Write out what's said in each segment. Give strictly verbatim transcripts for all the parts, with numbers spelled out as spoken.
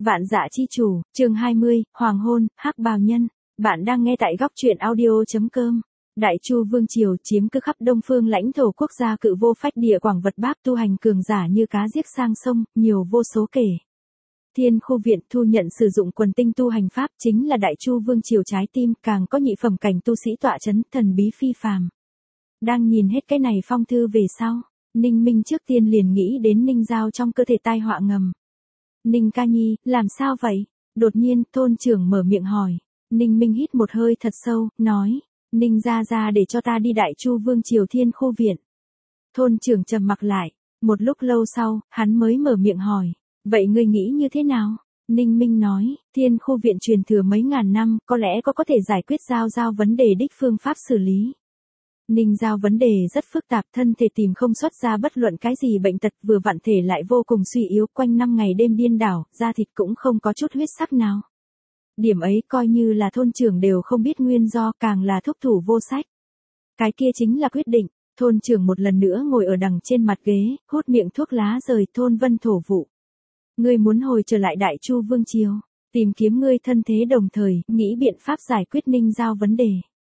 Vạn Dạ Chi Chủ, chương hai mươi, Hoàng hôn, Hắc Bào Nhân. Bạn đang nghe tại góc truyện audio.com. Đại Chu Vương Triều chiếm cứ khắp đông phương lãnh thổ quốc gia cự vô phách địa quảng vật bác tu hành cường giả như cá giết sang sông, nhiều vô số kể. Thiên Khu Viện thu nhận sử dụng quần tinh tu hành pháp chính là Đại Chu Vương Triều trái tim, càng có nhị phẩm cảnh tu sĩ tọa chấn, thần bí phi phàm. Đang nhìn hết cái này phong thư về sau, Ninh Minh trước tiên liền nghĩ đến Ninh Giao trong cơ thể tai họa ngầm. Ninh ca nhi, làm sao vậy? Đột nhiên, thôn trưởng mở miệng hỏi. Ninh Minh hít một hơi thật sâu, nói, Ninh ra ra để cho ta đi Đại Chu Vương Triều Thiên Khu Viện. Thôn trưởng trầm mặc lại, một lúc lâu sau, hắn mới mở miệng hỏi, vậy ngươi nghĩ như thế nào? Ninh Minh nói, Thiên Khu Viện truyền thừa mấy ngàn năm, có lẽ có có thể giải quyết giao giao vấn đề đích phương pháp xử lý. Ninh Giao vấn đề rất phức tạp, thân thể tìm không xuất ra bất luận cái gì bệnh tật, vừa vặn thể lại vô cùng suy yếu, quanh năm ngày đêm điên đảo, da thịt cũng không có chút huyết sắc nào. Điểm ấy coi như là thôn trưởng đều không biết nguyên do, càng là thúc thủ vô sách. Cái kia chính là quyết định. Thôn trưởng một lần nữa ngồi ở đằng trên mặt ghế, hút miệng thuốc lá rời thôn vân thổ vụ. Ngươi muốn hồi trở lại Đại Chu Vương Triều, tìm kiếm ngươi thân thế, đồng thời nghĩ biện pháp giải quyết Ninh Giao vấn đề.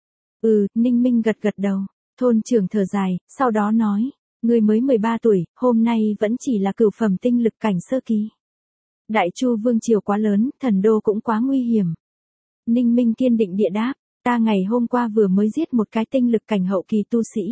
Ừ, Ninh Minh gật gật đầu. Thôn trưởng thở dài, sau đó nói, ngươi mới mười ba tuổi, hôm nay vẫn chỉ là cửu phẩm tinh lực cảnh sơ kỳ. Đại Chu Vương Triều quá lớn, thần đô cũng quá nguy hiểm. Ninh Minh kiên định địa đáp, ta ngày hôm qua vừa mới giết một cái tinh lực cảnh hậu kỳ tu sĩ.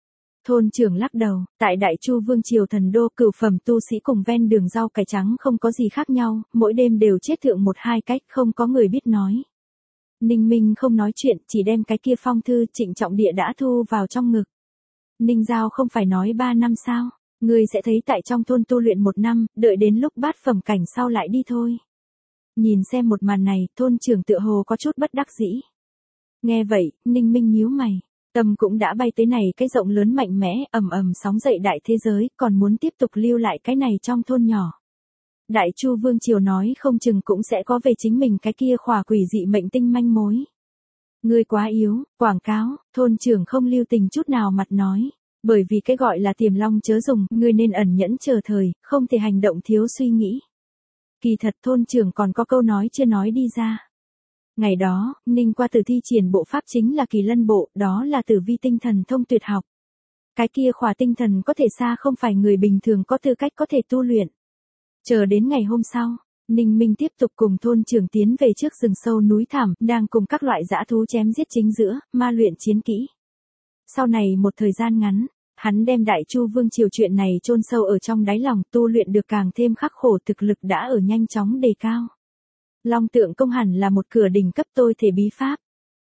Thôn trưởng lắc đầu, tại Đại Chu Vương Triều thần đô, cửu phẩm tu sĩ cùng ven đường rau cải trắng không có gì khác nhau, mỗi đêm đều chết thượng một hai cách, không có người biết nói. Ninh Minh không nói chuyện, chỉ đem cái kia phong thư trịnh trọng địa đã thu vào trong ngực. Ninh Giao không phải nói ba năm sao, ngươi sẽ thấy tại trong thôn tu luyện một năm, đợi đến lúc bát phẩm cảnh sau lại đi thôi. Nhìn xem một màn này, thôn trưởng tựa hồ có chút bất đắc dĩ. Nghe vậy, Ninh Minh nhíu mày, tâm cũng đã bay tới này cái rộng lớn mạnh mẽ, ầm ầm sóng dậy đại thế giới, còn muốn tiếp tục lưu lại cái này trong thôn nhỏ. Đại Chu Vương Triều nói không chừng cũng sẽ có về chính mình cái kia khỏa quỷ dị mệnh tinh manh mối. Ngươi quá yếu, quảng cáo, thôn trưởng không lưu tình chút nào mặt nói. Bởi vì cái gọi là tiềm long chớ dùng, ngươi nên ẩn nhẫn chờ thời, không thể hành động thiếu suy nghĩ. Kỳ thật thôn trưởng còn có câu nói chưa nói đi ra. Ngày đó, Ninh qua tử thi triển bộ pháp chính là Kỳ Lân Bộ, đó là tử vi tinh thần thông tuyệt học. Cái kia khỏa tinh thần có thể xa không phải người bình thường có tư cách có thể tu luyện. Chờ đến ngày hôm sau, Ninh Minh tiếp tục cùng thôn trưởng tiến về trước rừng sâu núi thẳm, đang cùng các loại dã thú chém giết chính giữa, ma luyện chiến kỹ. Sau này một thời gian ngắn, hắn đem Đại Chu Vương Triều chuyện này chôn sâu ở trong đáy lòng, tu luyện được càng thêm khắc khổ, thực lực đã ở nhanh chóng đề cao. Long tượng công hẳn là một cửa đỉnh cấp tôi thể bí pháp.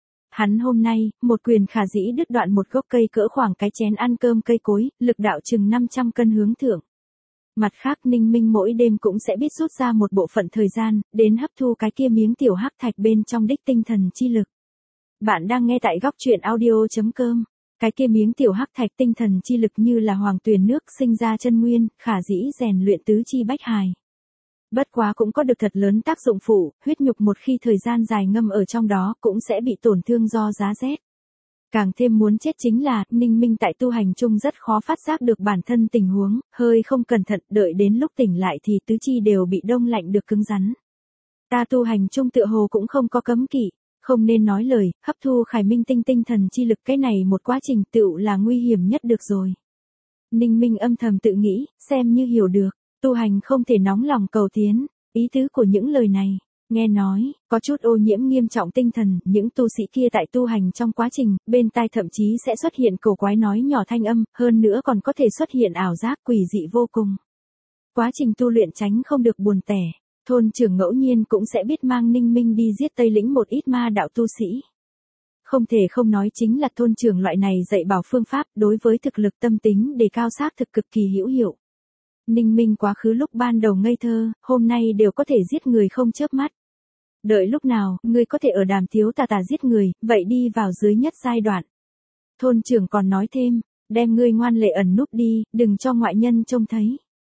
Hắn hôm nay, một quyền khả dĩ đứt đoạn một gốc cây cỡ khoảng cái chén ăn cơm cây cối, lực đạo chừng năm trăm cân hướng thượng. Mặt khác, Ninh Minh mỗi đêm cũng sẽ biết rút ra một bộ phận thời gian, đến hấp thu cái kia miếng tiểu hắc thạch bên trong đích tinh thần chi lực. Bạn đang nghe tại góc truyện audio.com. Cái kia miếng tiểu hắc thạch tinh thần chi lực như là hoàng tuyền nước sinh ra chân nguyên, khả dĩ rèn luyện tứ chi bách hài. Bất quá cũng có được thật lớn tác dụng phụ, huyết nhục một khi thời gian dài ngâm ở trong đó cũng sẽ bị tổn thương do giá rét. Càng thêm muốn chết chính là, Ninh Minh tại tu hành chung rất khó phát giác được bản thân tình huống, hơi không cẩn thận, đợi đến lúc tỉnh lại thì tứ chi đều bị đông lạnh được cứng rắn. Ta tu hành chung tựa hồ cũng không có cấm kỵ, không nên nói lời, hấp thu khải minh tinh tinh thần chi lực, cái này một quá trình tựu là nguy hiểm nhất được rồi. Ninh Minh âm thầm tự nghĩ, xem như hiểu được, tu hành không thể nóng lòng cầu tiến, ý tứ của những lời này. Nghe nói, có chút ô nhiễm nghiêm trọng tinh thần, những tu sĩ kia tại tu hành trong quá trình, bên tai thậm chí sẽ xuất hiện cổ quái nói nhỏ thanh âm, hơn nữa còn có thể xuất hiện ảo giác quỷ dị vô cùng. Quá trình tu luyện tránh không được buồn tẻ, thôn trưởng ngẫu nhiên cũng sẽ biết mang Ninh Minh đi giết Tây lĩnh một ít ma đạo tu sĩ. Không thể không nói chính là thôn trưởng loại này dạy bảo phương pháp đối với thực lực tâm tính đề cao xác thực cực kỳ hữu hiệu. Ninh Minh quá khứ lúc ban đầu ngây thơ, hôm nay đều có thể giết người không chớp mắt. Đợi lúc nào, ngươi có thể ở Đàm thiếu tà tà giết người, vậy đi vào dưới nhất giai đoạn. Thôn trưởng còn nói thêm, đem ngươi ngoan lệ ẩn núp đi, đừng cho ngoại nhân trông thấy.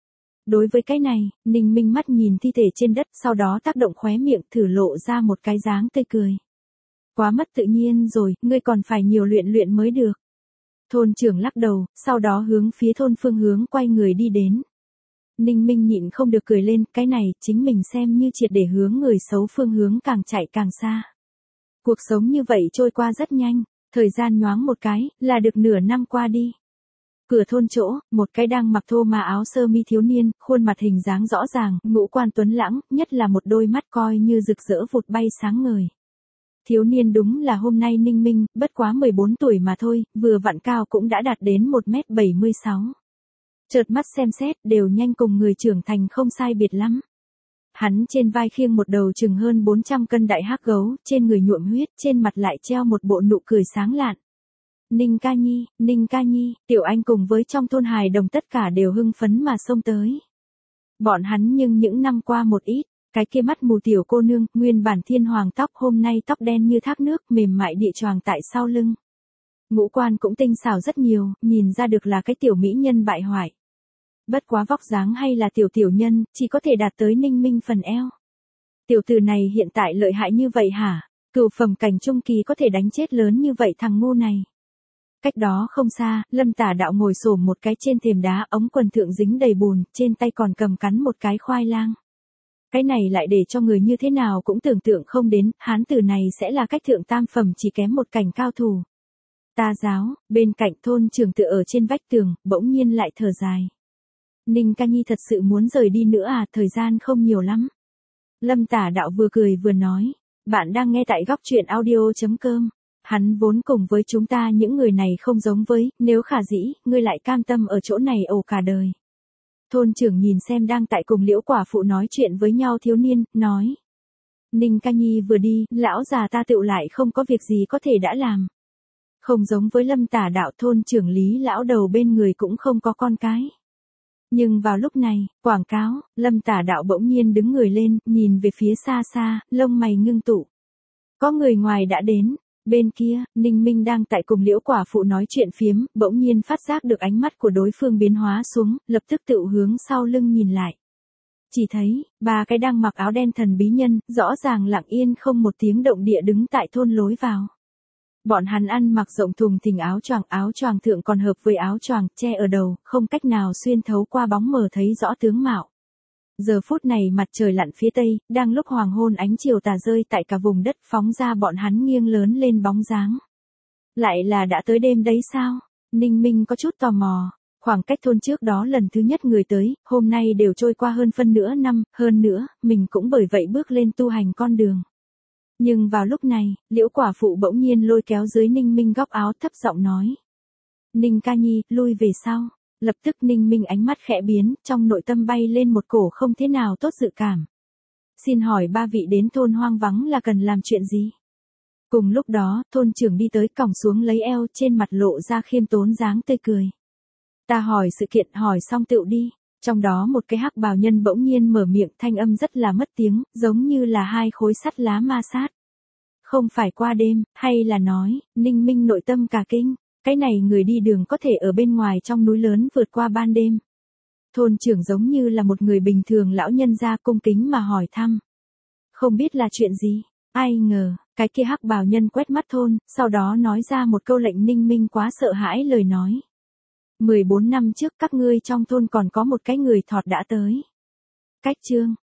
Đối với cái này, Ninh Minh mắt nhìn thi thể trên đất, sau đó tác động khóe miệng thử lộ ra một cái dáng tươi cười. Quá mất tự nhiên rồi, ngươi còn phải nhiều luyện luyện mới được. Thôn trưởng lắc đầu, sau đó hướng phía thôn phương hướng quay người đi đến. Ninh Minh nhịn không được cười lên, cái này, chính mình xem như triệt để hướng người xấu phương hướng càng chạy càng xa. Cuộc sống như vậy trôi qua rất nhanh, thời gian nhoáng một cái, là được nửa năm qua đi. Cửa thôn chỗ, một cái đang mặc thô mà áo sơ mi thiếu niên, khuôn mặt hình dáng rõ ràng, ngũ quan tuấn lãng, nhất là một đôi mắt coi như rực rỡ vụt bay sáng ngời. Thiếu niên đúng là hôm nay Ninh Minh, bất quá mười bốn tuổi mà thôi, vừa vặn cao cũng đã đạt đến một mét bảy mươi sáu. Chợt mắt xem xét, đều nhanh cùng người trưởng thành không sai biệt lắm. Hắn trên vai khiêng một đầu chừng hơn bốn trăm cân đại hắc gấu, trên người nhuộm huyết, trên mặt lại treo một bộ nụ cười sáng lạn. Ninh ca nhi, Ninh ca nhi, Tiểu Anh cùng với trong thôn hài đồng tất cả đều hưng phấn mà xông tới. Bọn hắn nhưng những năm qua một ít, cái kia mắt mù tiểu cô nương, nguyên bản thiên hoàng tóc hôm nay tóc đen như thác nước mềm mại địa choàng tại sau lưng. Ngũ quan cũng tinh xảo rất nhiều, nhìn ra được là cái tiểu mỹ nhân bại hoại. Bất quá vóc dáng hay là tiểu tiểu nhân, chỉ có thể đạt tới Ninh Minh phần eo. Tiểu tử này hiện tại lợi hại như vậy hả? Cửu phẩm cảnh trung kỳ có thể đánh chết lớn như vậy thằng ngu này. Cách đó không xa, Lâm Tả Đạo ngồi xổm một cái trên thềm đá, ống quần thượng dính đầy bùn, trên tay còn cầm cắn một cái khoai lang. Cái này lại để cho người như thế nào cũng tưởng tượng không đến, hán tử này sẽ là cách thượng tam phẩm chỉ kém một cảnh cao thủ. Ta giáo, bên cạnh thôn trưởng tựa ở trên vách tường, bỗng nhiên lại thở dài. Ninh ca nhi thật sự muốn rời đi nữa à, thời gian không nhiều lắm. Lâm Tả Đạo vừa cười vừa nói, bạn đang nghe tại góc truyện audio.com. Hắn vốn cùng với chúng ta những người này không giống với, nếu khả dĩ, ngươi lại cam tâm ở chỗ này ổ cả đời. Thôn trưởng nhìn xem đang tại cùng Liễu quả phụ nói chuyện với nhau thiếu niên, nói. Ninh ca nhi vừa đi, lão già ta tựu lại không có việc gì có thể đã làm. Không giống với Lâm Tả Đạo, thôn trưởng Lý lão đầu bên người cũng không có con cái. Nhưng vào lúc này, quảng cáo, Lâm Tả Đạo bỗng nhiên đứng người lên, nhìn về phía xa xa, lông mày ngưng tụ. Có người ngoài đã đến. Bên kia, Ninh Minh đang tại cùng Liễu quả phụ nói chuyện phiếm, bỗng nhiên phát giác được ánh mắt của đối phương biến hóa xuống, lập tức tự hướng sau lưng nhìn lại. Chỉ thấy, ba cái đang mặc áo đen thần bí nhân, rõ ràng lặng yên không một tiếng động địa đứng tại thôn lối vào. Bọn hắn ăn mặc rộng thùng thình áo choàng, áo choàng thượng còn hợp với áo choàng, che ở đầu, không cách nào xuyên thấu qua bóng mờ thấy rõ tướng mạo. Giờ phút này mặt trời lặn phía tây, đang lúc hoàng hôn ánh chiều tà rơi tại cả vùng đất phóng ra bọn hắn nghiêng lớn lên bóng dáng. Lại là đã tới đêm đấy sao? Ninh Minh có chút tò mò. Khoảng cách thôn trước đó lần thứ nhất người tới, hôm nay đều trôi qua hơn phân nửa năm, hơn nữa, mình cũng bởi vậy bước lên tu hành con đường. Nhưng vào lúc này, Liễu quả phụ bỗng nhiên lôi kéo dưới Ninh Minh góc áo thấp giọng nói. Ninh ca nhi, lui về sau. Lập tức Ninh Minh ánh mắt khẽ biến, trong nội tâm bay lên một cổ không thế nào tốt dự cảm. Xin hỏi ba vị đến thôn hoang vắng là cần làm chuyện gì? Cùng lúc đó, thôn trưởng đi tới còng xuống lấy eo, trên mặt lộ ra khiêm tốn dáng tươi cười. Ta hỏi sự kiện, hỏi xong tựu đi. Trong đó một cái hắc bào nhân bỗng nhiên mở miệng, thanh âm rất là mất tiếng, giống như là hai khối sắt lá ma sát. Không phải qua đêm, hay là nói, Ninh Minh nội tâm cả kinh. Cái này người đi đường có thể ở bên ngoài trong núi lớn vượt qua ban đêm. Thôn trưởng giống như là một người bình thường lão nhân ra cung kính mà hỏi thăm. Không biết là chuyện gì, ai ngờ, cái kia hắc bào nhân quét mắt thôn, sau đó nói ra một câu lệnh Ninh Minh quá sợ hãi lời nói. mười bốn năm trước các ngươi trong thôn còn có một cái người thọt đã tới. Cách chương,